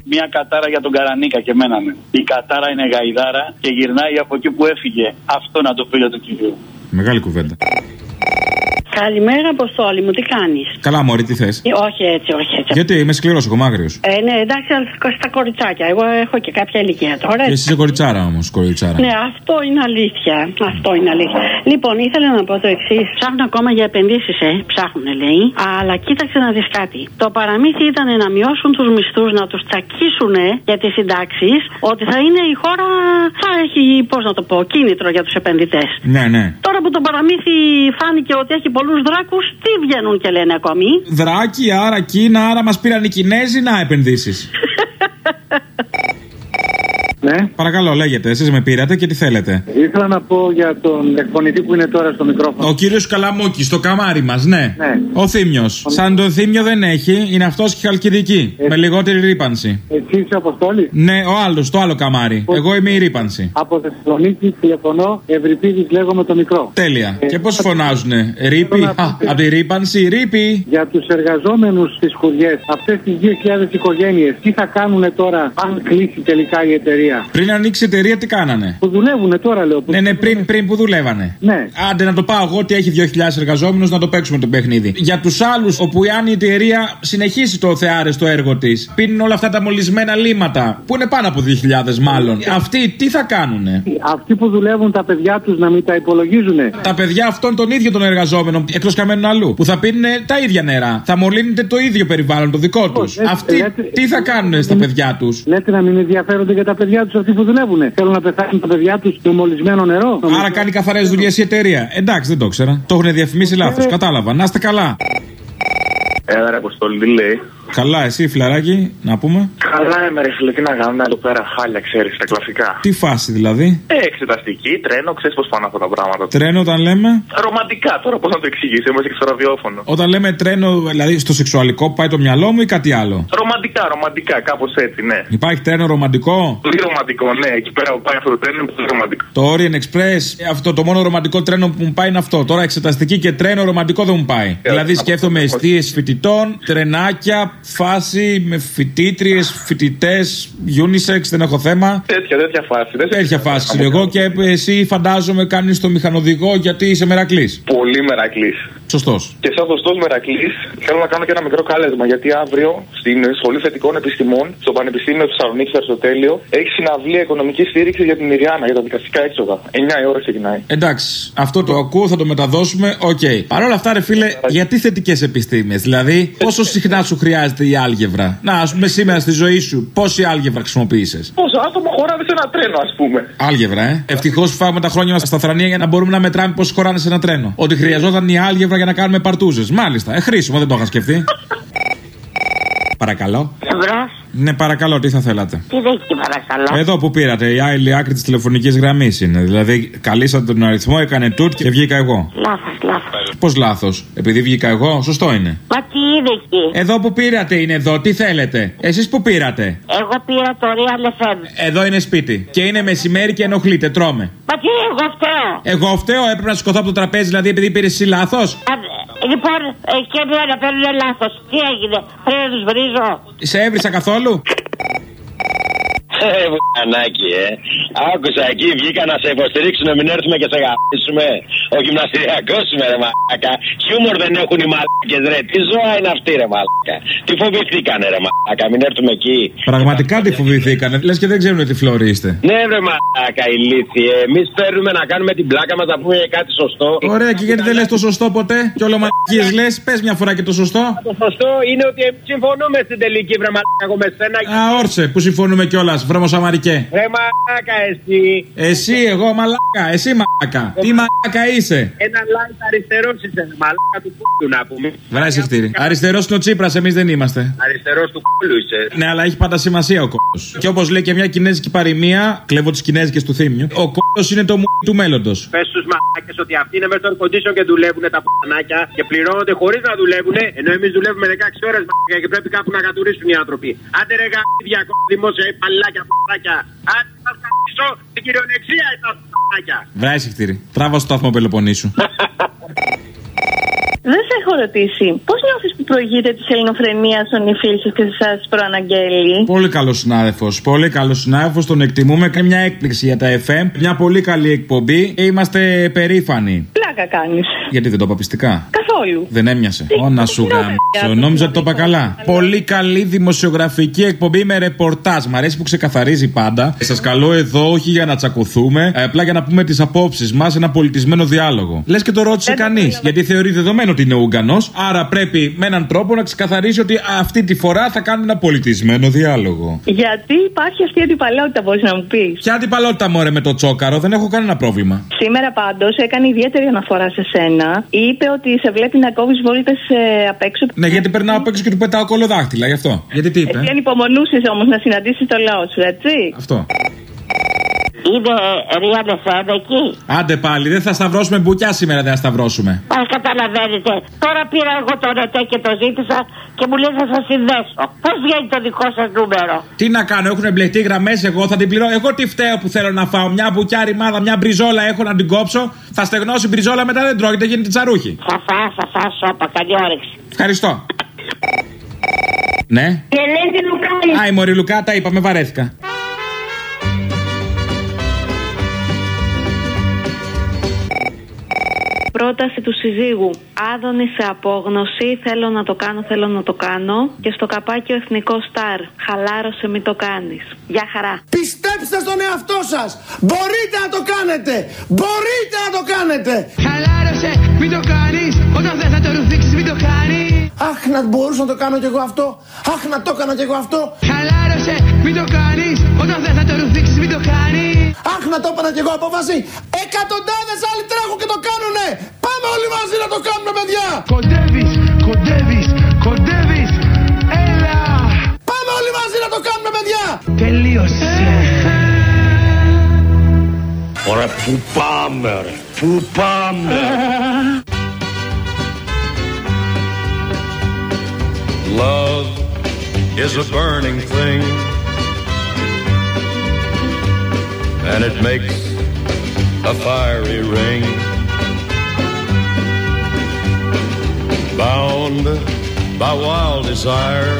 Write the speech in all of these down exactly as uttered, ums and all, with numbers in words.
μια κατάρα για τον Καρανίκα και εμένα ναι. Η κατάρα είναι γαϊδάρα και γυρνάει από εκεί που έφυγε. Αυτό να το φίλο του κυρίου. Μεγάλη κουβέντα. Καλημέρα, Αποστόλη μου, τι κάνεις? Καλά, μωρή, τι θες? Ε, όχι έτσι, όχι έτσι. Γιατί είμαι σκληρός, εγώ μάγριος. Ε, ναι, εντάξει, αλλά στα κοριτσάκια. Εγώ έχω και κάποια ηλικία τώρα. Και εσύ είσαι κοριτσάρα όμως, κοριτσάρα. Ναι, αυτό είναι αλήθεια. Αυτό είναι αλήθεια. Λοιπόν, ήθελα να πω το εξής. Ψάχνουν ακόμα για επενδύσεις, ε. Ψάχνουν, λέει. Αλλά κοίταξε να δεις κάτι. Το παραμύθι ήταν να μειώσουν τους μισθούς, να τους τσακίσουν για τις συντάξεις, ότι θα είναι η χώρα. Θα έχει, πώς να το πω, κίνητρο για τους επενδυτές. Ναι, ναι. Τώρα που το παραμύθι φάνηκε ότι έχει πολλούς δράκους, τι βγαίνουν και λένε ακόμη? Δράκι, άρα Κίνα, άρα μας πήραν οι Κινέζοι, να επενδύσεις. Ναι. Παρακαλώ, λέγετε, εσείς με πήρατε και τι θέλετε? Ήθελα να πω για τον εκφωνητή που είναι τώρα στο μικρόφωνο. Ο κύριος Καλαμούκης, στο καμάρι μας, ναι. Ναι. Ο Θήμιος. Ο... Σαν τον Θήμιο δεν έχει, είναι αυτός και Χαλκιδική. Ε... Με λιγότερη ρύπανση. Εσύ είσαι Αποστόλη? Ναι, ο άλλος, το άλλο καμάρι. Ο... Εγώ είμαι η ρύπανση. Από Θεσσαλονίκη τηλεφωνώ, Ευρυπίδης λέγομαι το μικρό. Τέλεια. Ε... Και πώς φωνάζουνε? Ρήπη, να... από τη ρύπανση, ρήπη. Για τους εργαζόμενους στις χωριές, αυτές τις δύο χιλιάδες οικογένειες, τι θα κάνουν τώρα αν κλείσει τελικά η εταιρεία? Πριν ανοίξει η εταιρεία, τι κάνανε? Που δουλεύουνε τώρα, λέω. Που ναι, ναι, πριν, πριν που δουλεύανε. Ναι. Άντε να το πάω εγώ ότι έχει δύο χιλιάδες εργαζόμενους, να το παίξουμε το παιχνίδι. Για τους άλλους, όπου αν η εταιρεία συνεχίσει το θεάρεστο έργο της, πίνουν όλα αυτά τα μολυσμένα λίματα, που είναι πάνω από δύο χιλιάδες μάλλον. Αυτοί τι θα κάνουνε? Αυτοί που δουλεύουν τα παιδιά τους να μην τα υπολογίζουνε. Τα παιδιά αυτών των ίδιων των εργαζόμενων, εκτός καμένων αλλού, που θα πίνουν τα ίδια νερά. Θα μολύνεται το ίδιο περιβάλλον, το δικό τους. Oh, αυτοί λέτε, τι θα κάνουνε στα παιδιά τους? Λέτε να μην ενδιαφέρονται για τα παιδιά τους αυτοί που δουλεύουνε? Θέλουν να πεθάνουν τα παιδιά τους με μολυσμένο νερό? Άρα κάνει καθαρές δουλειές η εταιρεία. Εντάξει, δεν το ήξερα. Το έχουν διαφημίσει λάθος. Κατάλαβα. Να είστε καλά. Έλα ρε Αποστόλη, τι λέει? Καλά, εσύ φιλαράκι, να πούμε. Καλά, είμαι ρε φίλε, τι να κάνουμε εδώ πέρα, χάλια, ξέρεις, τα κλασικά. Τι φάση δηλαδή? Ε, εξεταστική, τρένο, ξέρεις πώς πάνε αυτά τα πράγματα. Τρένο όταν λέμε? Ρομαντικά, τώρα πώς να το εξηγήσω, είμαστε και στο ραδιόφωνο. Όταν λέμε τρένο, δηλαδή στο σεξουαλικό που πάει το μυαλό μου ή κάτι άλλο? Ρομαντικά, ρομαντικά, κάπως έτσι, ναι. Υπάρχει τρένο ρομαντικό? Πολύ ρομαντικό, ναι, εκεί πέρα που πάει αυτό το τρένο είναι πολύ ρομαντικό. Το Orient Express, αυτό το μόνο ρομαντικό τρένο που μου πάει είναι αυτό. Τώρα εξεταστική και τρένο ρομαντικό δεν μου πάει. Ε, δηλαδή σκέφτομαι εστίες φοιτητών, τρενάκια, φάση με φοιτήτριες, φοιτητές, unisex, δεν έχω θέμα. Τέτοια, τέτοια φάση. Τέτοια φάση. Εγώ και εσύ φαντάζομαι κάνεις το μηχανοδηγό γιατί είσαι μερακλής. Πολύ μερακλής. Σωστός. Και σαν σωστός μερακλής θέλω να κάνω και ένα μικρό κάλεσμα, γιατί αύριο στην Σχολή Θετικών Επιστημών, στο Πανεπιστήμιο του Θεσσαλονίκη, στο Αριστοτέλειο, έχει συναυλία οικονομική στήριξη για την Μυριάννα, για τα δικαστικά έξοδα. εννιά η ώρα ξεκινάει. Εντάξει, αυτό το ακούω, θα το μεταδώσουμε. Οκ. Okay. Παρ' όλα αυτά, ρε φίλε, γιατί θετικές επιστήμες? Δηλαδή, πόσο συχνά σου χρειάζεται η άλγευρα? Να, α πούμε, σήμερα στη ζωή σου, πόση άλγευρα χρησιμοποίησες? Πόσο άτομο χωράνε σε ένα τρένο, ας πούμε. Άλγευρα, ε. Ευτυχώς φάγαμε τα χρόνια μας στα θρανία για να μπορούμε να μετράμε πόσο χωράνε σε ένα τρένο. Ότι χρειαζόταν η άλγευρα για να κάνουμε παρτούζες. Μάλιστα, ε, χρήσιμο, δεν το είχα σκεφτεί. Παρακαλώ. Εμπρός. Ναι, παρακαλώ, τι θα θέλατε? Τι δέχεται, παρακαλώ? Εδώ που πήρατε, η άλλη άκρη της τηλεφωνικής γραμμής είναι. Δηλαδή, καλήσατε τον αριθμό, έκανε τούτ και βγήκα εγώ. Λάθος, λάθος. Πώς λάθος? Επειδή βγήκα εγώ, σωστό είναι. Μα τι είναι εκεί? Εδώ που πήρατε είναι εδώ, τι θέλετε? Εσείς που πήρατε? Εγώ πήρα το Real εφ εμ. Εδώ είναι σπίτι. Και είναι μεσημέρι και ενοχλείτε, τρώμε. Μα τι, εγώ φταίω? Εγώ φταίω, έπρεπε να σηκωθώ από το τραπέζι, δηλαδή επειδή πήρε εσύ λάθος. Λοιπόν, και εμένα παίρνουν λάθος. Τι έγινε, πρέπει να τους βρίζω? Σε έβρισα καθόλου? Ε, βουλανάκι, ε. Άκουσα εκεί, βγήκα να σε υποστηρίξουν, να μην έρθουμε και σε γαμίσουμε. Ο γυμναστηριακός είμαι, ρε μαλάκα. Χιούμορ δεν έχουν οι μαλάκες, ρε. Τι ζώα είναι αυτή, ρε μαλάκα. Τι φοβηθήκανε, ρε μαλάκα, μην έρθουμε εκεί. Πραγματικά τι φοβηθήκανε, λες και δεν ξέρουν τι φλόροι είστε. Ναι, ρε μαλάκα, ηλίθιε. Εμείς παίρνουμε να κάνουμε την πλάκα μας, να πούμε κάτι σωστό. Ωραία, και γιατί δεν λες το σωστό ποτέ? Κι όλο μαλακίες λες, πες μια φορά και το σωστό. Το σωστό είναι ότι συμφωνούμε στην τελική, βρε μαλάκα, εγώ με σένα. Α, όρσε, που συμφωνούμε κιόλας. Βρωμοσαμαρικέ. Ρε μαλάκα εσύ. Εσύ, εγώ μαλάκα. Εσύ μαλάκα. Ε, Τι μαλάκα είσαι? Ένα light αριστερός είσαι. Μαλάκα του κούλου να πούμε. Βράζει χτύρι. Αριστερός είναι ο Τσίπρας, εμείς δεν είμαστε. Αριστερός του κούλου είσαι. Ναι, αλλά έχει πάντα σημασία ο κόλλος. Και όπως λέει και μια κινέζικη παροιμία, κλέβω τις κινέζικες του Θήμιου, ο κόλλος είναι το μου του μέλλοντος. Πες στους μαλάκες ότι αυτοί είναι μέσα στο air condition και δουλεύουν τα πανάκια και πληρώνονται χωρίς να δουλεύουν, ενώ εμείς δουλεύουμε δεκαέξι ώρες μαλάκα και πρέπει κάπου να κατουρίσουν οι άνθρωποι. Άντε ρε γαμίδια, δημόσια ή παλάκια. Αν θα σταματήσω την κυριολεξία τα σταματάκια. Βράζει χτύρι. Τράβα στο σταθμό Πελοποννήσου. Δεν σε έχω ρωτήσει. Πώς νιώθεις που προηγείται τη ελληνοφρενία στον Ιφίλης και σας προαναγγέλει? Πολύ καλό συνάδελφος. Πολύ καλό συνάδελφος. Τον εκτιμούμε. Κάνει μια έκπληξη για τα εφ εμ. Μια πολύ καλή εκπομπή. Και είμαστε περήφανοι. Πλάκα κάνεις. Γιατί δεν το είπα πιστικά? Καθόλου. Δεν έμοιασε. Ω, να σου γάμψω. Νόμιζα ότι το είπα καλά. Πολύ καλή δημοσιογραφική εκπομπή με ρεπορτάζ. Μ' αρέσει που ξεκαθαρίζει πάντα. Σας καλώ εδώ όχι για να τσακωθούμε, απλά για να πούμε τις απόψεις μας, ένα πολιτισμένο διάλογο. Λες και το ρώτησε κανείς, γιατί θεωρεί δεδομένο ότι είναι Ούγγανος. Άρα πρέπει με έναν τρόπο να ξεκαθαρίσει ότι αυτή τη φορά θα κάνουμε ένα πολιτισμένο διάλογο. Γιατί υπάρχει αυτή η αντιπαλότητα, μπορείς να μου πεις? Ποια αντιπαλότητα, μωρέ, με το τσόκαρο? Δεν έχω κανένα πρόβλημα. Σήμερα πάντως έκανε ιδιαίτερη αναφορά σε σένα. Είπε ότι σε βλέπει να κόβεις βόλτες απ' έξω. Ναι, γιατί περνάω απ' έξω και του πετάω κολοδάχτυλα, γι' αυτό. Γιατί τι είπε? Εσύ ανυπομονούσες όμως να συναντήσεις το λαό σου, έτσι? Αυτό. Είναι Real εφ εμ εκεί. Άντε πάλι, δεν θα σταυρώσουμε μπουκιά σήμερα, δεν θα σταυρώσουμε. Ας καταλαβαίνετε. Τώρα πήρα εγώ το ρετέ και το ζήτησα και μου λέει θα σας συνδέσω. Πώς βγαίνει το δικό σας νούμερο? Τι να κάνω, έχουν μπλεχτεί γραμμές, εγώ θα την πληρώσω. Εγώ τι φταίω που θέλω να φάω? Μια μπουκιά ρημάδα, μια μπριζόλα έχω να την κόψω. Θα στεγνώσει η μπριζόλα, μετά δεν τρώγεται, γίνεται τσαρούχι. Θα φας, θα φας σώπα, καλή όρεξη. Ευχαριστώ. Ναι. Η Ελένη Λουκάλη. Α, η Μωρή Λουκά, τα είπαμε, βαρέθηκα. Πρόταση του συζύγου. Άδωνη σε απόγνωση. Θέλω να το κάνω, θέλω να το κάνω. Και στο καπάκι ο εθνικός στάρ. Χαλάρωσε, μην το κάνεις. Γεια χαρά. Πιστέψτε στον εαυτό σας. Μπορείτε να το κάνετε. Μπορείτε να το κάνετε. Χαλάρωσε, μην το κάνεις. Όταν δεν θα το ρουφήξεις, μην το κάνεις. Αχ, να μπορούσα να το κάνω κι εγώ αυτό. Αχ, να το έκανα κι εγώ αυτό. Χαλάρωσε, μην το κάνεις. Όταν δεν θα το ρουφήξεις, μην το κάνεις. Αχ, να το έκανα κι εγώ απόφαση. Εκατοντάδες άλλοι τρέχουν και το κάνουνε. Πάμε όλοι μαζί να το κάνουμε, παιδιά. Κοντεύεις, κοντεύεις, κοντεύεις. Έλα. Πάμε όλοι μαζί να το κάνουμε, παιδιά. Τελείωσε. Ωραία, πού πάμε, ρε. Πού πάμε. Love is a burning thing, and it makes a fiery ring. Bound by wild desire,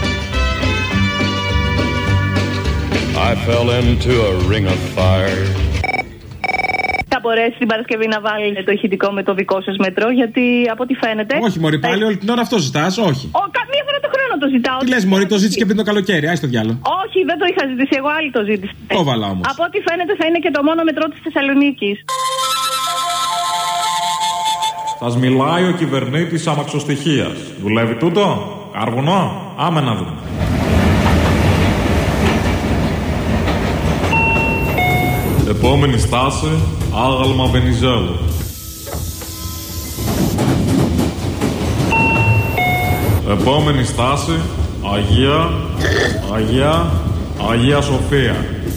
I fell into a ring of fire. Θα μπορέσει την Παρασκευή να βάλει το ηχητικό με το δικό σας μετρό, γιατί από ό,τι φαίνεται. Όχι, Μωρή, πάλι όλη την ώρα αυτό ζητάς, όχι. Ο, καμία φορά το χρόνο το ζητάω. Τι λες, Μωρή, το ζήτησε και πριν το καλοκαίρι, άι στο διάλο. Όχι, δεν το είχα ζητήσει, εγώ άλλη το ζήτησα. Το βάλα όμως. Από ό,τι φαίνεται θα είναι και το μόνο μετρό της Θεσσαλονίκης. Σας μιλάει ο κυβερνήτης αμαξοστοιχείας. Δουλεύει τούτο? Καρβουνό? Άμε να δούμε. Επόμενη στάση, άγαλμα Βενιζέλου. Επόμενη στάση, Αγία, Αγία, Αγία Σοφία.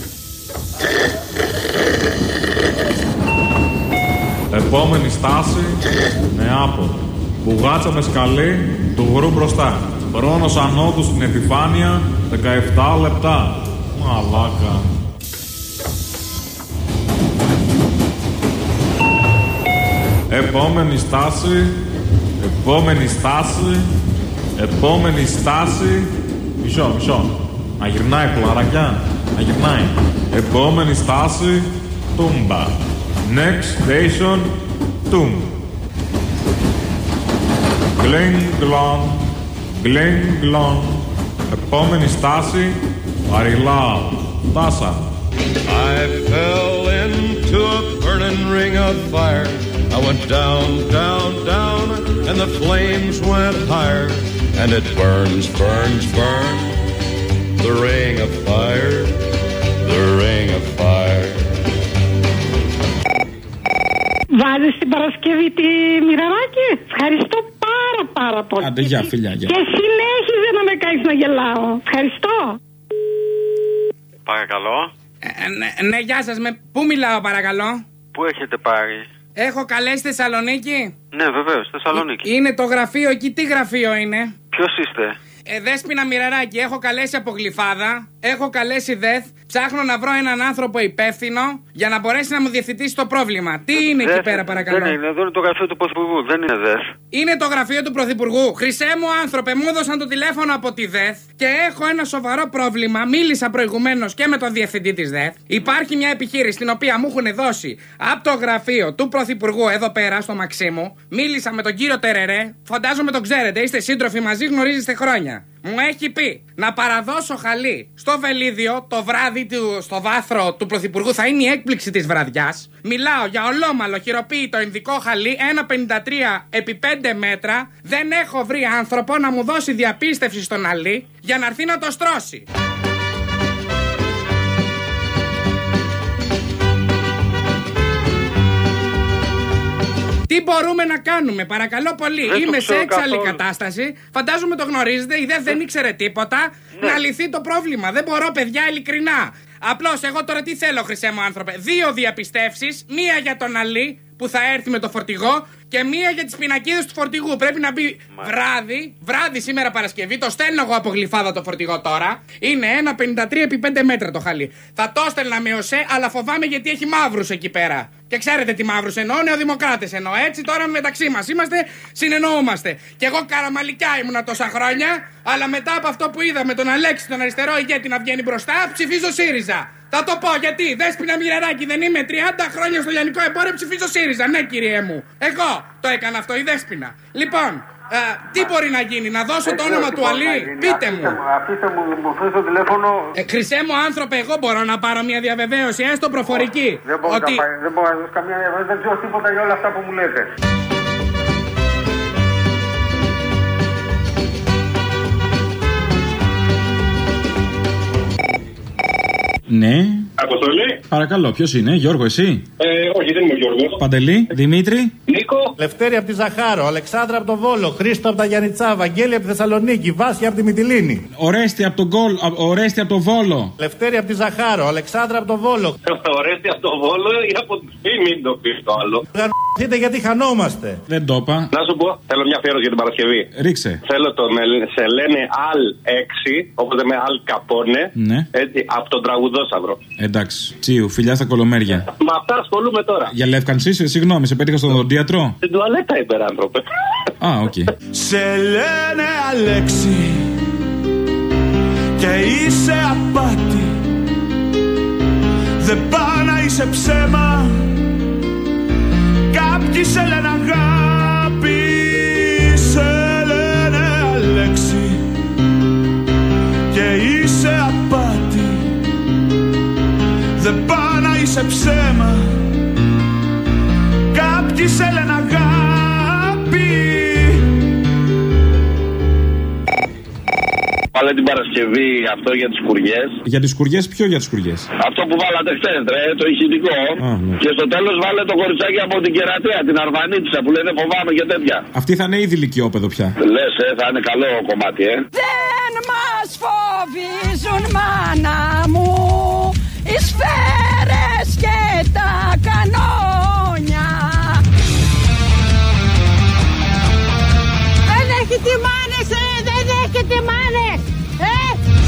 Επόμενη στάση, Νεάπολη. Μπουγάτσα με σκαλί, του γρου μπροστά. Χρόνος ανώδου στην επιφάνεια, δεκαεπτά λεπτά. Μαλάκα. Επόμενη στάση, επόμενη στάση, επόμενη στάση. Μισό, μισό. Να γυρνάει πλαρακιά, να γυρνάει. Επόμενη στάση, Τούμπα. Next station, Τούμ. Γκλίνγκλον, γκλίνγκλον. Επόμενη στάση, Παριλάου. Τάσα. I fell into a burning ring of fire. I went down, down, down, and the flames went higher. And it burns, burns, burns, the ring of fire, the ring of fire. Βάζεις την Παρασκευή τη Μοιραράκη. Ευχαριστώ πάρα πάρα πολύ. Άντε, γεια, φιλιά, γεια. Και συνέχιζε να με κάνεις να γελάω. Ευχαριστώ. Παρακαλώ. Ε, ναι, ναι, γεια σας. Με πού μιλάω, παρακαλώ? Πού έχετε πάρει? Έχω καλέσει Θεσσαλονίκη. Ναι, βεβαίως, Θεσσαλονίκη. Είναι το γραφείο εκεί. Τι γραφείο είναι? Ποιος είστε? Ε, Δέσποινα Μοιραράκη. Έχω καλέσει από Γλυφάδα. Έχω καλέσει ΔΕΘ. Ψάχνω να βρω έναν άνθρωπο υπεύθυνο για να μπορέσει να μου διευθετήσει το πρόβλημα. Τι είναι εκεί πέρα, παρακαλώ? Δεν είναι, εδώ είναι το γραφείο του Πρωθυπουργού, δεν είναι ΔΕΘ. Είναι το γραφείο του Πρωθυπουργού. Χρυσέ μου άνθρωπε, μου έδωσαν το τηλέφωνο από τη ΔΕΘ και έχω ένα σοβαρό πρόβλημα. Μίλησα προηγουμένως και με τον διευθυντή της ΔΕΘ. Υπάρχει μια επιχείρηση την οποία μου έχουν δώσει από το γραφείο του Πρωθυπουργού εδώ πέρα στο Μαξίμου. Μίλησα με τον κύριο Τερερέ, φαντάζομαι τον ξέρετε, είστε σύντροφοι μαζί, γνωρίζεστε χρόνια. Μου έχει πει να παραδώσω χαλί στο Βελίδιο το βράδυ του, στο βάθρο του Πρωθυπουργού. Θα είναι η έκπληξη της βραδιάς. Μιλάω για ολόμαλο χειροποίητο ινδικό χαλί ένα πενήντα τρία επί πέντε μέτρα. Δεν έχω βρει άνθρωπο να μου δώσει διαπίστευση στον αλή για να έρθει να το στρώσει. Τι μπορούμε να κάνουμε, παρακαλώ πολύ? Δεν Είμαι σε έξαλλη καθόλου. κατάσταση. Φαντάζομαι το γνωρίζετε. Η ΔΕΘ δεν ήξερε τίποτα. Ναι. Να λυθεί το πρόβλημα. Δεν μπορώ, παιδιά, ειλικρινά. Απλώς εγώ τώρα τι θέλω, χρυσέ μου άνθρωπε? Δύο διαπιστεύσεις. Μία για τον αλή που θα έρθει με το φορτηγό και μία για τις πινακίδες του φορτηγού. Πρέπει να μπει βράδυ, βράδυ σήμερα Παρασκευή. Το στέλνω εγώ από Γλυφάδα το φορτηγό τώρα. Είναι ένα πενήντα τρία επί πέντε μέτρα το χαλί. Θα το στέλνα με ΟΣΕ, αλλά φοβάμαι γιατί έχει μαύρους εκεί πέρα. Και ξέρετε τι μαύρους εννοώ, νεοδημοκράτες εννοώ. Έτσι τώρα μεταξύ μας είμαστε, συνεννοούμαστε. Και εγώ καραμαλικιά ήμουνα τόσα χρόνια, αλλά μετά από αυτό που είδα με τον Αλέξη, τον αριστερό ηγέτη να βγαίνει μπροστά, ψηφίζω ΣΥΡΙΖΑ. Θα το πω γιατί. Δέσποινα Μοιραράκη, δεν είμαι τριάντα χρόνια στο λιανικό εμπόριο, ψηφίζω ΣΥΡΙΖΑ. Ναι, κύριε μου. Εγώ το έκανα αυτό, η Δέσποινα. Λοιπόν, α, τι μπορεί να γίνει, να δώσω το όνομα του Αλή? Πείτε μου. Αφήστε μου, μου αφήστε το τηλέφωνο. Ε, χρυσέ μου άνθρωπε, εγώ μπορώ να πάρω μια διαβεβαίωση, έστω προφορική. Δεν μπορώ ότι... να πάρει, δεν μπορώ να δώσω καμία διαβεβαίωση, δεν ξέρω τίποτα για όλα αυτά που μου λέτε. Ναι. Αποστολή. Παρακαλώ, ποιος είναι, Γιώργο, εσύ? Ε, όχι, δεν είμαι ο Γιώργος. Παντελή, Δημήτρη. Νίκο. Λευτέρη από τη Ζαχάρο, Αλεξάνδρα από το Βόλο, Χρήστο από τα Γιαννιτσά, Βαγγέλη από τη Θεσσαλονίκη, Βάσια από τη Μυτιλήνη. Ορέστη από τον Γκολ, Ορέστη από το Βόλο. Λευτέρη από τη Ζαχάρο, Αλεξάνδρα από το Βόλο. Ορέστη από το Βόλο ή από τη Σπή, μην το πεις το άλλο. Γαρ***τε γιατί χανόμαστε. Δεν το είπα. Να σου πω, θέλω μια αφιέρωση για την Παρασκευή. Ρίξε. Θέλω το με, σε λένε Αλ έξι, οπότε με Αλ Καπόνε. Ναι. Έτσι, από τον τραγουδόσαυρο. Εντάξει. Τσίου, φιλιά στα κολομέρια. Με αυτά ασχολούμαι τώρα. Για λεύκανση είσαι, συγγνώμη, σε πέτυχα στον οδοντίατρο. Στην τουαλέτα υπεράνθρωπε. Α, οκ. Okay. Σε λένε Αλέξη και είσαι απάτη. Δεν πάει να είσαι ψέμα. Κάποιοι σε λένε αγάπη. Σε λένε Αλέξη και είσαι απάτη. Δεν πάει να είσαι ψέμα. Κάποιοι σε λένε αγάπη. Βάλε την Παρασκευή αυτό για τις κουριές. Για τις κουριές, ποιο για τις κουριές? Αυτό που βάλατε χθες, ρε, το ηχητικό. Α, ναι. Και στο τέλος βάλε το κοριτσάκι από την Κερατέα, την Αρβανίτισσα που λένε φοβάμαι και τέτοια. Αυτή θα είναι ήδη λυκειόπεδο πια. Λες, ε, θα είναι καλό κομμάτι, ε. Δεν μας φοβίζουν, μάνα μου, οι σφαίρες και τα κανόνια. Δεν έχετε μάνες, ε, δεν έχετε μάνες, ε.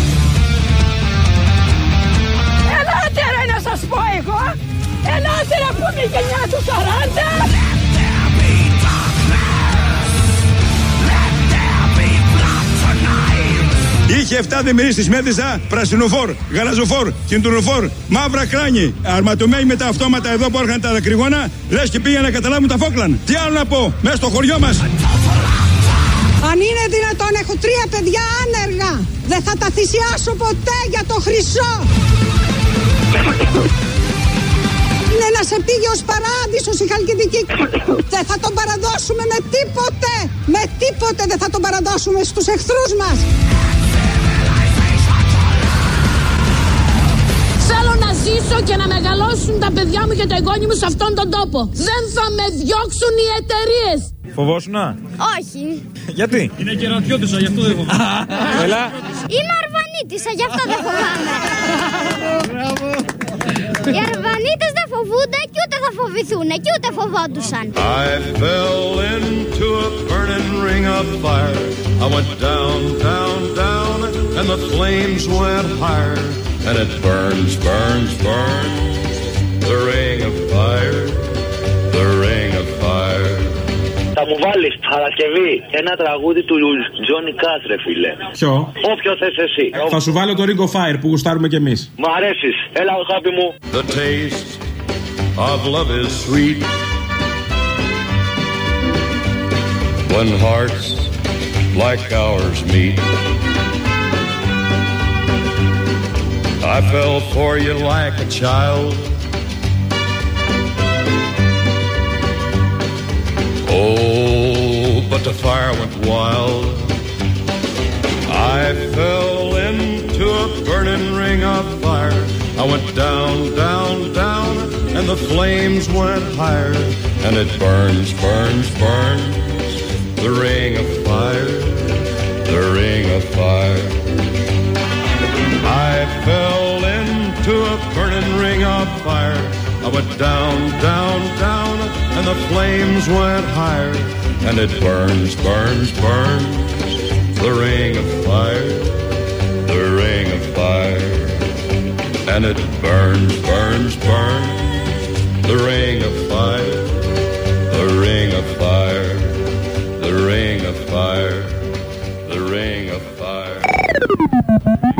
Ελάτε ρε να σας πω εγώ, ελάτε ρε που είναι η γενιά του σαράντα. Είχε εφτά διμερείς της Μέτρησα, πρασινοφόρ, γαλαζοφόρ, κιντουροφόρ, μαύρα κράνη. Αρματωμένοι με τα αυτόματα εδώ που έρχαν τα δακρυγόνα, λες και πήγαν να καταλάβουν τα Φόκλαν. Τι άλλο να πω, μέσα στο χωριό μας. Αν είναι δυνατόν, έχω τρία παιδιά άνεργα. Δεν θα τα θυσιάσω ποτέ για το χρυσό. Είναι ένας επίγειος παράδεισος η Χαλκιδική. Δεν θα τον παραδώσουμε με τίποτε. Με τίποτε δεν θα τον παραδώσουμε στους εχθρούς μας. Θέλω να ζήσω και να μεγαλώσουν τα παιδιά μου και τα εγγόνια μου σε αυτόν τον τόπο. Δεν θα με διώξουν οι εταιρείες. Φοβόσουνα? Όχι. Γιατί? Είναι κερατιώτησα, γι' αυτό δεν φοβάμαι. Έλα. Είναι αρβανίτησα, γι' αυτό δεν φοβάμαι. Οι Αρβανίτες δεν φοβούνται και ούτε θα φοβηθούν και ούτε φοβόντουσαν. I fell into a burning ring of fire. I went down, down, down and the flames went higher, and it burns, burns, burns, the ring of fire, the ring of fire. Θα μου βάλεις Παρασκευή ένα τραγούδι του Τζόνι Κάτς, ρε φίλε. Ποιο? Όποιο θες εσύ. Θα σου βάλω το Ring of Fire που γουστάρουμε κι εμείς. Μ' αρέσεις. Έλα, αγάπη μου. The taste of love is sweet when hearts like ours meet. I fell for you like a child. Oh, but the fire went wild. I fell into a burning ring of fire. I went down, down, down, and the flames went higher. And it burns, burns, burns, the ring of fire, the ring of fire. I fell into a burning ring of fire. I went down, down, down, and the flames went higher. And it burns, burns, burns, the ring of fire, the ring of fire. And it burns, burns, burns, the ring of fire, the ring of fire, the ring of fire, the ring of fire.